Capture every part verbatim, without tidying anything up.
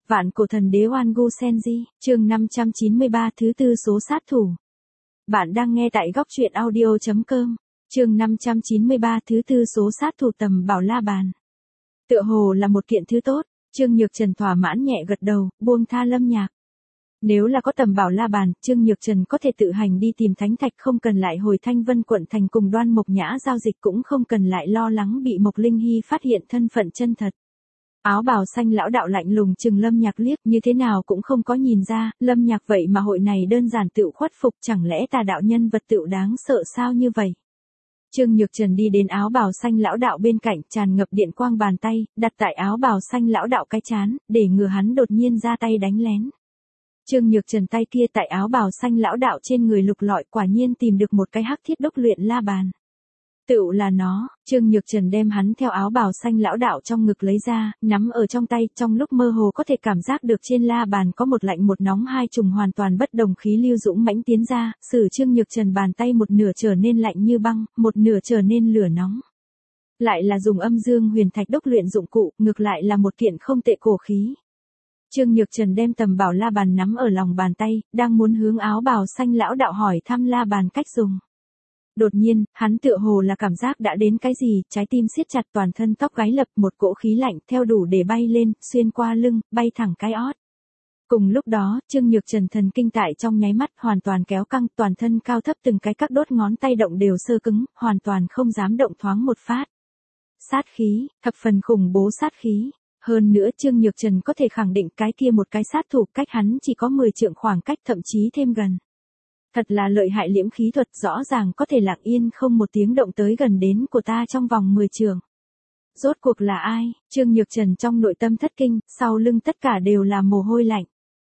Vạn cổ thần đế Oan Gu Senji, chương năm trăm chín mươi ba thứ tư số sát thủ. Bạn đang nghe tại góc truyện audio chấm com, chương năm trăm chín mươi ba thứ tư số sát thủ Tầm Bảo La Bàn. Tựa hồ là một kiện thứ tốt, Trương Nhược Trần thỏa mãn nhẹ gật đầu, buông tha Lâm Nhạc. Nếu là có Tầm Bảo La Bàn, Trương Nhược Trần có thể tự hành đi tìm Thánh Thạch, không cần lại hồi Thanh Vân quận thành cùng Đoan Mộc Nhã giao dịch, cũng không cần lại lo lắng bị Mộc Linh Hy phát hiện thân phận chân thật. Áo bào xanh lão đạo lạnh lùng chừng Lâm Nhạc liếc, như thế nào cũng không có nhìn ra, Lâm Nhạc vậy mà hội này đơn giản tựu khuất phục, chẳng lẽ tà đạo nhân vật tựu đáng sợ sao như vậy. Trương Nhược Trần đi đến áo bào xanh lão đạo bên cạnh, tràn ngập điện quang bàn tay, đặt tại áo bào xanh lão đạo cái chán, để ngừa hắn đột nhiên ra tay đánh lén. Trương Nhược Trần tay kia tại áo bào xanh lão đạo trên người lục lọi, quả nhiên tìm được một cái hắc thiết đúc luyện la bàn. Tựu là nó, Trương Nhược Trần đem hắn theo áo bào xanh lão đạo trong ngực lấy ra, nắm ở trong tay, trong lúc mơ hồ có thể cảm giác được trên la bàn có một lạnh một nóng hai trùng hoàn toàn bất đồng khí lưu dũng mãnh tiến ra, sử Trương Nhược Trần bàn tay một nửa trở nên lạnh như băng, một nửa trở nên lửa nóng. Lại là dùng âm dương huyền thạch đúc luyện dụng cụ, ngược lại là một kiện không tệ cổ khí. Trương Nhược Trần đem Tầm Bảo La Bàn nắm ở lòng bàn tay, đang muốn hướng áo bào xanh lão đạo hỏi thăm la bàn cách dùng. Đột nhiên, hắn tựa hồ là cảm giác đã đến cái gì, trái tim siết chặt, toàn thân tóc gáy lập, một cỗ khí lạnh theo đủ để bay lên, xuyên qua lưng, bay thẳng cái ót. Cùng lúc đó, Trương Nhược Trần thần kinh tại trong nháy mắt hoàn toàn kéo căng, toàn thân cao thấp từng cái các đốt ngón tay động đều sơ cứng, hoàn toàn không dám động thoáng một phát. Sát khí, thập phần khủng bố sát khí. Hơn nữa Trương Nhược Trần có thể khẳng định cái kia một cái sát thủ cách hắn chỉ có mười trượng khoảng cách, thậm chí thêm gần. Thật là lợi hại liễm khí thuật, rõ ràng có thể lặng yên không một tiếng động tới gần đến của ta trong vòng mười trượng. Rốt cuộc là ai? Trương Nhược Trần trong nội tâm thất kinh, sau lưng tất cả đều là mồ hôi lạnh.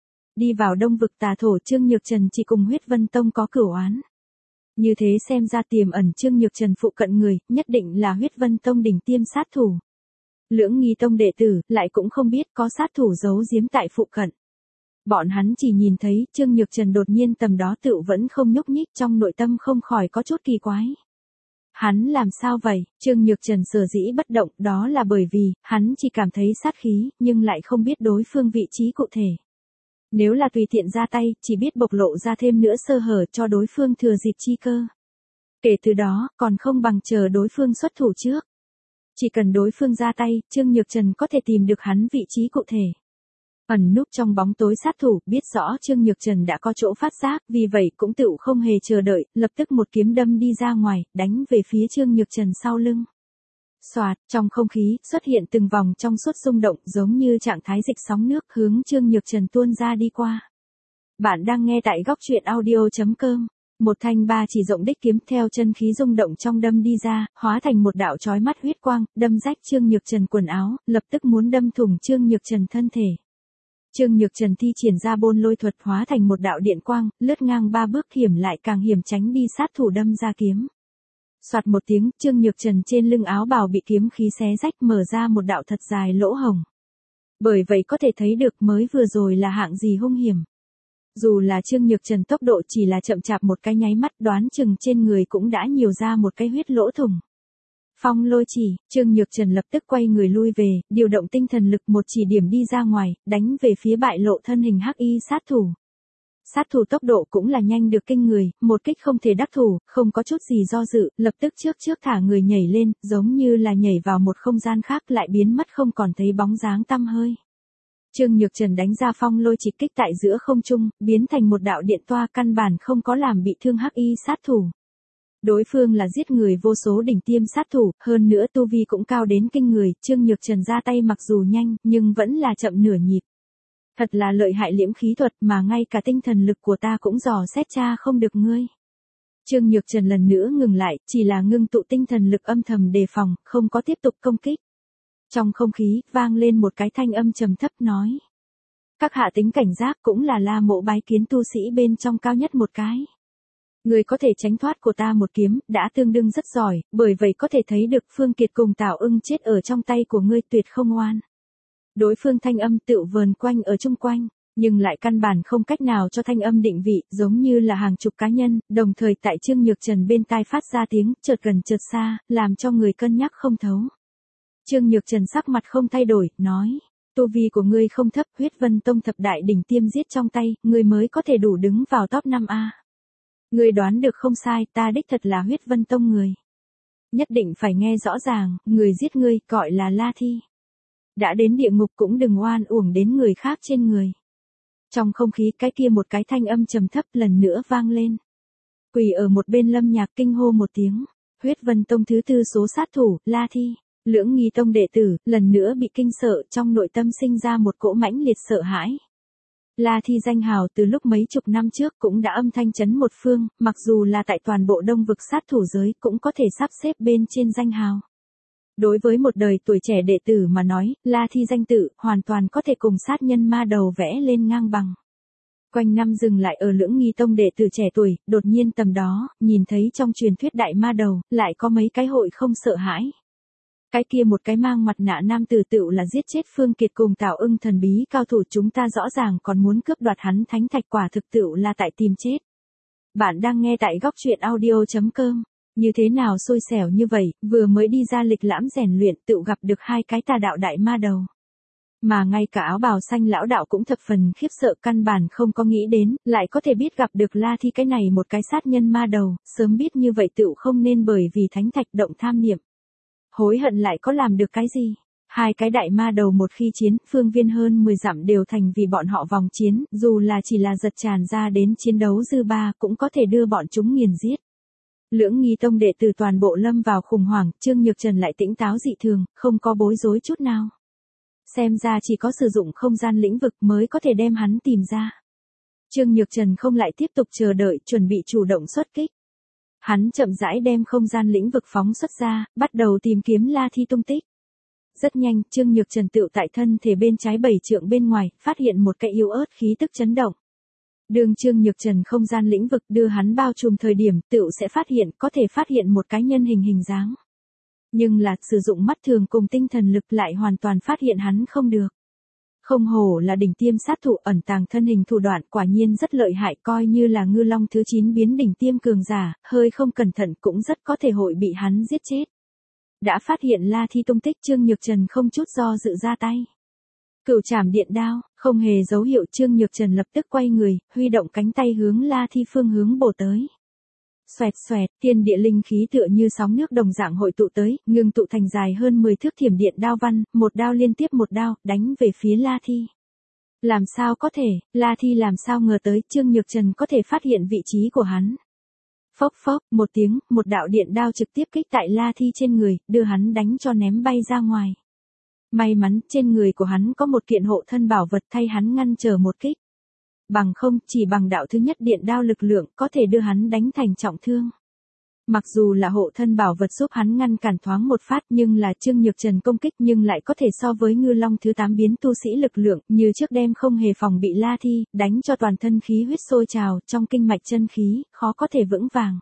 Đi vào Đông vực tà thổ, Trương Nhược Trần chỉ cùng Huyết Vân Tông có cửu oán. Như thế xem ra tiềm ẩn Trương Nhược Trần phụ cận người, nhất định là Huyết Vân Tông đỉnh tiêm sát thủ. Lưỡng nghi tông đệ tử, lại cũng không biết có sát thủ giấu giếm tại phụ cận. Bọn hắn chỉ nhìn thấy Trương Nhược Trần đột nhiên tầm đó tựu vẫn không nhúc nhích, trong nội tâm không khỏi có chút kỳ quái. Hắn làm sao vậy? Trương Nhược Trần sở dĩ bất động, đó là bởi vì hắn chỉ cảm thấy sát khí, nhưng lại không biết đối phương vị trí cụ thể. Nếu là tùy tiện ra tay, chỉ biết bộc lộ ra thêm nữa sơ hở cho đối phương thừa dịp chi cơ. Kể từ đó, còn không bằng chờ đối phương xuất thủ trước. Chỉ cần đối phương ra tay, Trương Nhược Trần có thể tìm được hắn vị trí cụ thể. Ẩn núp trong bóng tối sát thủ, biết rõ Trương Nhược Trần đã có chỗ phát giác, vì vậy cũng tựu không hề chờ đợi, lập tức một kiếm đâm đi ra ngoài, đánh về phía Trương Nhược Trần sau lưng. Xoạt, trong không khí, xuất hiện từng vòng trong suốt rung động, giống như trạng thái dịch sóng nước, hướng Trương Nhược Trần tuôn ra đi qua. Bạn đang nghe tại góc truyện audio chấm com. Một thanh ba chỉ rộng đích kiếm theo chân khí rung động trong đâm đi ra, hóa thành một đạo chói mắt huyết quang, đâm rách Trương Nhược Trần quần áo, lập tức muốn đâm thủng Trương Nhược Trần thân thể. Trương Nhược Trần thi triển ra bôn lôi thuật, hóa thành một đạo điện quang, lướt ngang ba bước, hiểm lại càng hiểm tránh đi sát thủ đâm ra kiếm. Soạt một tiếng, Trương Nhược Trần trên lưng áo bào bị kiếm khí xé rách, mở ra một đạo thật dài lỗ hổng. Bởi vậy có thể thấy được mới vừa rồi là hạng gì hung hiểm. Dù là Trương Nhược Trần tốc độ chỉ là chậm chạp một cái nháy mắt, đoán chừng trên người cũng đã nhiều ra một cái huyết lỗ thủng. Phong lôi chỉ, Trương Nhược Trần lập tức quay người lui về, điều động tinh thần lực một chỉ điểm đi ra ngoài, đánh về phía bại lộ thân hình hắc y sát thủ. Sát thủ tốc độ cũng là nhanh được kinh người, một kích không thể đắc thủ, không có chút gì do dự, lập tức trước trước thả người nhảy lên, giống như là nhảy vào một không gian khác, lại biến mất không còn thấy bóng dáng tăm hơi. Trương Nhược Trần đánh ra phong lôi chỉ kích tại giữa không trung, biến thành một đạo điện toa, căn bản không có làm bị thương hắc y sát thủ. Đối phương là giết người vô số đỉnh tiêm sát thủ, hơn nữa tu vi cũng cao đến kinh người, Trương Nhược Trần ra tay mặc dù nhanh, nhưng vẫn là chậm nửa nhịp. Thật là lợi hại liễm khí thuật, mà ngay cả tinh thần lực của ta cũng dò xét tra không được ngươi. Trương Nhược Trần lần nữa ngừng lại, chỉ là ngưng tụ tinh thần lực âm thầm đề phòng, không có tiếp tục công kích. Trong không khí, vang lên một cái thanh âm trầm thấp nói. Các hạ tính cảnh giác, cũng là La Mộ bái kiến tu sĩ bên trong cao nhất một cái. Người có thể tránh thoát của ta một kiếm, đã tương đương rất giỏi, bởi vậy có thể thấy được Phương Kiệt cùng Tào Ưng chết ở trong tay của ngươi tuyệt không oan. Đối phương thanh âm tựu vờn quanh ở chung quanh, nhưng lại căn bản không cách nào cho thanh âm định vị, giống như là hàng chục cá nhân, đồng thời tại Trương Nhược Trần bên tai phát ra tiếng, chợt gần chợt xa, làm cho người cân nhắc không thấu. Trương Nhược Trần sắc mặt không thay đổi, nói, Tu vi của ngươi không thấp, huyết vân tông thập đại đỉnh tiêm giết trong tay, ngươi mới có thể đủ đứng vào top năm a. Ngươi đoán được không sai, ta đích thật là huyết vân tông người. Nhất định phải nghe rõ ràng, người giết ngươi, gọi là La Thi. Đã đến địa ngục cũng đừng oan uổng đến người khác trên người. Trong không khí cái kia một cái thanh âm trầm thấp lần nữa vang lên. Quỳ ở một bên Lâm Nhạc kinh hô một tiếng. Huyết vân tông thứ tư số sát thủ, La Thi. Lưỡng nghi tông đệ tử, lần nữa bị kinh sợ trong nội tâm sinh ra một cỗ mãnh liệt sợ hãi. La Thi danh hào từ lúc mấy chục năm trước cũng đã âm thanh chấn một phương, mặc dù là tại toàn bộ đông vực sát thủ giới cũng có thể sắp xếp bên trên danh hào. Đối với một đời tuổi trẻ đệ tử mà nói, La Thi danh tự hoàn toàn có thể cùng sát nhân ma đầu vẽ lên ngang bằng. Quanh năm dừng lại ở lưỡng nghi tông đệ tử trẻ tuổi, đột nhiên tầm đó, nhìn thấy trong truyền thuyết đại ma đầu, lại có mấy cái hội không sợ hãi. Cái kia một cái mang mặt nạ nam tử tựu là giết chết Phương Kiệt cùng Tào Ưng thần bí cao thủ, chúng ta rõ ràng còn muốn cướp đoạt hắn thánh thạch, quả thực tựu là tại tìm chết. Bạn đang nghe tại góc truyện audio chấm com. Như thế nào xui xẻo như vậy, vừa mới đi ra lịch lãm rèn luyện tựu gặp được hai cái tà đạo đại ma đầu. Mà ngay cả áo bào xanh lão đạo cũng thập phần khiếp sợ, căn bản không có nghĩ đến, lại có thể biết gặp được La Thi cái này một cái sát nhân ma đầu, sớm biết như vậy tựu không nên bởi vì thánh thạch động tham niệm. Hối hận lại có làm được cái gì? Hai cái đại ma đầu một khi chiến, phương viên hơn mười dặm đều thành vì bọn họ vòng chiến, dù là chỉ là giật tràn ra đến chiến đấu dư ba cũng có thể đưa bọn chúng nghiền giết. Lưỡng nghi tông đệ tử toàn bộ lâm vào khủng hoảng, Trương Nhược Trần lại tĩnh táo dị thường, không có bối rối chút nào. Xem ra chỉ có sử dụng không gian lĩnh vực mới có thể đem hắn tìm ra. Trương Nhược Trần không lại tiếp tục chờ đợi, chuẩn bị chủ động xuất kích. Hắn chậm rãi đem không gian lĩnh vực phóng xuất ra, bắt đầu tìm kiếm La Thi tung tích. Rất nhanh, Trương Nhược Trần tựu tại thân thể bên trái bảy trượng bên ngoài, phát hiện một cái yếu ớt khí tức chấn động. Đường Trương Nhược Trần không gian lĩnh vực đưa hắn bao trùm thời điểm, tựu sẽ phát hiện, có thể phát hiện một cái nhân hình hình dáng. Nhưng là, sử dụng mắt thường cùng tinh thần lực lại hoàn toàn phát hiện hắn không được. Không hổ là đỉnh tiêm sát thủ, ẩn tàng thân hình thủ đoạn quả nhiên rất lợi hại, coi như là ngư long thứ chín biến đỉnh tiêm cường giả, hơi không cẩn thận cũng rất có thể hội bị hắn giết chết. Đã phát hiện La Thi tung tích, Trương Nhược Trần không chút do dự ra tay. Cửu trảm điện đao, không hề dấu hiệu, Trương Nhược Trần lập tức quay người, huy động cánh tay hướng La Thi phương hướng bổ tới. Xoẹt xoẹt, thiên địa linh khí tựa như sóng nước đồng dạng hội tụ tới, ngưng tụ thành dài hơn mười thước thiểm điện đao văn, một đao liên tiếp một đao, đánh về phía La Thi. Làm sao có thể, La Thi làm sao ngờ tới, Trương Nhược Trần có thể phát hiện vị trí của hắn. Phốc phốc, một tiếng, một đạo điện đao trực tiếp kích tại La Thi trên người, đưa hắn đánh cho ném bay ra ngoài. May mắn, trên người của hắn có một kiện hộ thân bảo vật thay hắn ngăn trở một kích. Bằng không, chỉ bằng đạo thứ nhất điện đao lực lượng, có thể đưa hắn đánh thành trọng thương. Mặc dù là hộ thân bảo vật giúp hắn ngăn cản thoáng một phát, nhưng là Trương Nhược Trần công kích nhưng lại có thể so với ngư long thứ tám biến tu sĩ lực lượng, như trước đem không hề phòng bị La Thi, đánh cho toàn thân khí huyết sôi trào, trong kinh mạch chân khí, khó có thể vững vàng.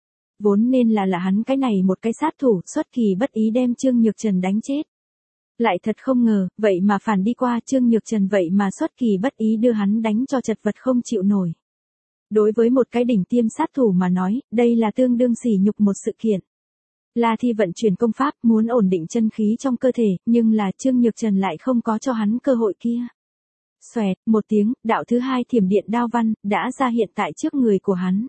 Vốn nên là là hắn cái này một cái sát thủ, xuất kỳ bất ý đem Trương Nhược Trần đánh chết. Lại thật không ngờ, vậy mà phản đi qua, Trương Nhược Trần vậy mà xuất kỳ bất ý đưa hắn đánh cho chật vật không chịu nổi. Đối với một cái đỉnh tiêm sát thủ mà nói, đây là tương đương sỉ nhục một sự kiện. La Thi vận chuyển công pháp, muốn ổn định chân khí trong cơ thể, nhưng là Trương Nhược Trần lại không có cho hắn cơ hội kia. Xoẹt, một tiếng, đạo thứ hai thiểm điện đao văn, đã ra hiện tại trước người của hắn.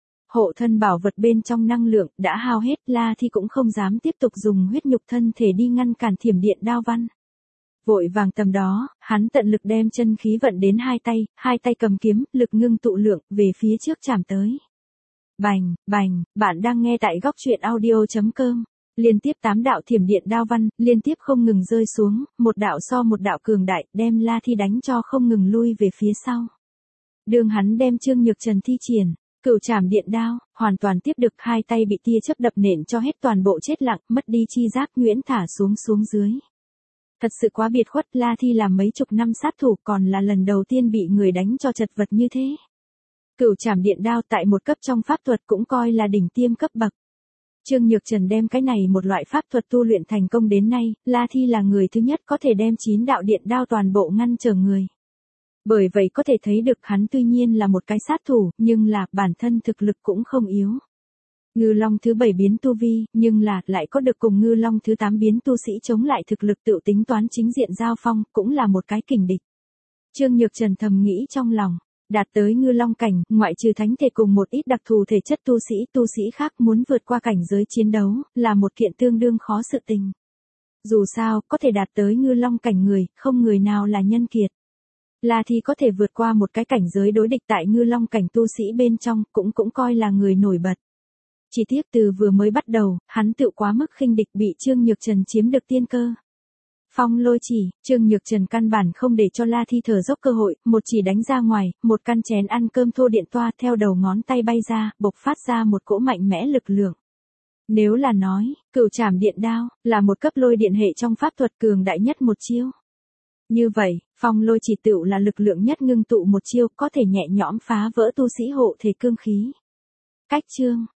Hộ thân bảo vật bên trong năng lượng, đã hao hết, La Thi cũng không dám tiếp tục dùng huyết nhục thân thể đi ngăn cản thiểm điện đao văn. Vội vàng tầm đó, hắn tận lực đem chân khí vận đến hai tay, hai tay cầm kiếm, lực ngưng tụ lượng, về phía trước chạm tới. Bành, bành, bạn đang nghe tại góc truyện audio chấm com. Liên tiếp tám đạo thiểm điện đao văn, liên tiếp không ngừng rơi xuống, một đạo so một đạo cường đại, đem La Thi đánh cho không ngừng lui về phía sau. Đường hắn đem Trương Nhược Trần thi triển. Cửu trảm điện đao, hoàn toàn tiếp được, hai tay bị tia chớp đập nện cho hết toàn bộ chết lặng, mất đi chi giác, nhuyễn thả xuống xuống dưới. Thật sự quá biệt khuất, La Thi làm mấy chục năm sát thủ còn là lần đầu tiên bị người đánh cho chật vật như thế. Cửu trảm điện đao tại một cấp trong pháp thuật cũng coi là đỉnh tiêm cấp bậc. Trương Nhược Trần đem cái này một loại pháp thuật tu luyện thành công đến nay, La Thi là người thứ nhất có thể đem chín đạo điện đao toàn bộ ngăn trở người. Bởi vậy có thể thấy được hắn tuy nhiên là một cái sát thủ, nhưng là bản thân thực lực cũng không yếu. Ngư Long thứ bảy biến tu vi, nhưng là, lại có được cùng Ngư Long thứ tám biến tu sĩ chống lại thực lực tự tính toán chính diện giao phong, cũng là một cái kình địch. Trương Nhược Trần thầm nghĩ trong lòng, đạt tới Ngư Long cảnh, ngoại trừ thánh thể cùng một ít đặc thù thể chất tu sĩ, tu sĩ khác muốn vượt qua cảnh giới chiến đấu, là một kiện tương đương khó sự tình. Dù sao, có thể đạt tới Ngư Long cảnh người, không người nào là nhân kiệt. Là thì có thể vượt qua một cái cảnh giới đối địch tại Ngư Long cảnh tu sĩ bên trong, cũng cũng coi là người nổi bật. Chỉ tiếc từ vừa mới bắt đầu, hắn tự quá mức khinh địch bị Trương Nhược Trần chiếm được tiên cơ. Phong lôi chỉ, Trương Nhược Trần căn bản không để cho La Thi thở dốc cơ hội, một chỉ đánh ra ngoài, một căn chén ăn cơm thô điện toa theo đầu ngón tay bay ra, bộc phát ra một cỗ mạnh mẽ lực lượng. Nếu là nói, cửu trảm điện đao, là một cấp lôi điện hệ trong pháp thuật cường đại nhất một chiêu. Như vậy, phong lôi chỉ tựu là lực lượng nhất ngưng tụ một chiêu, có thể nhẹ nhõm phá vỡ tu sĩ hộ thể cương khí. Cách chương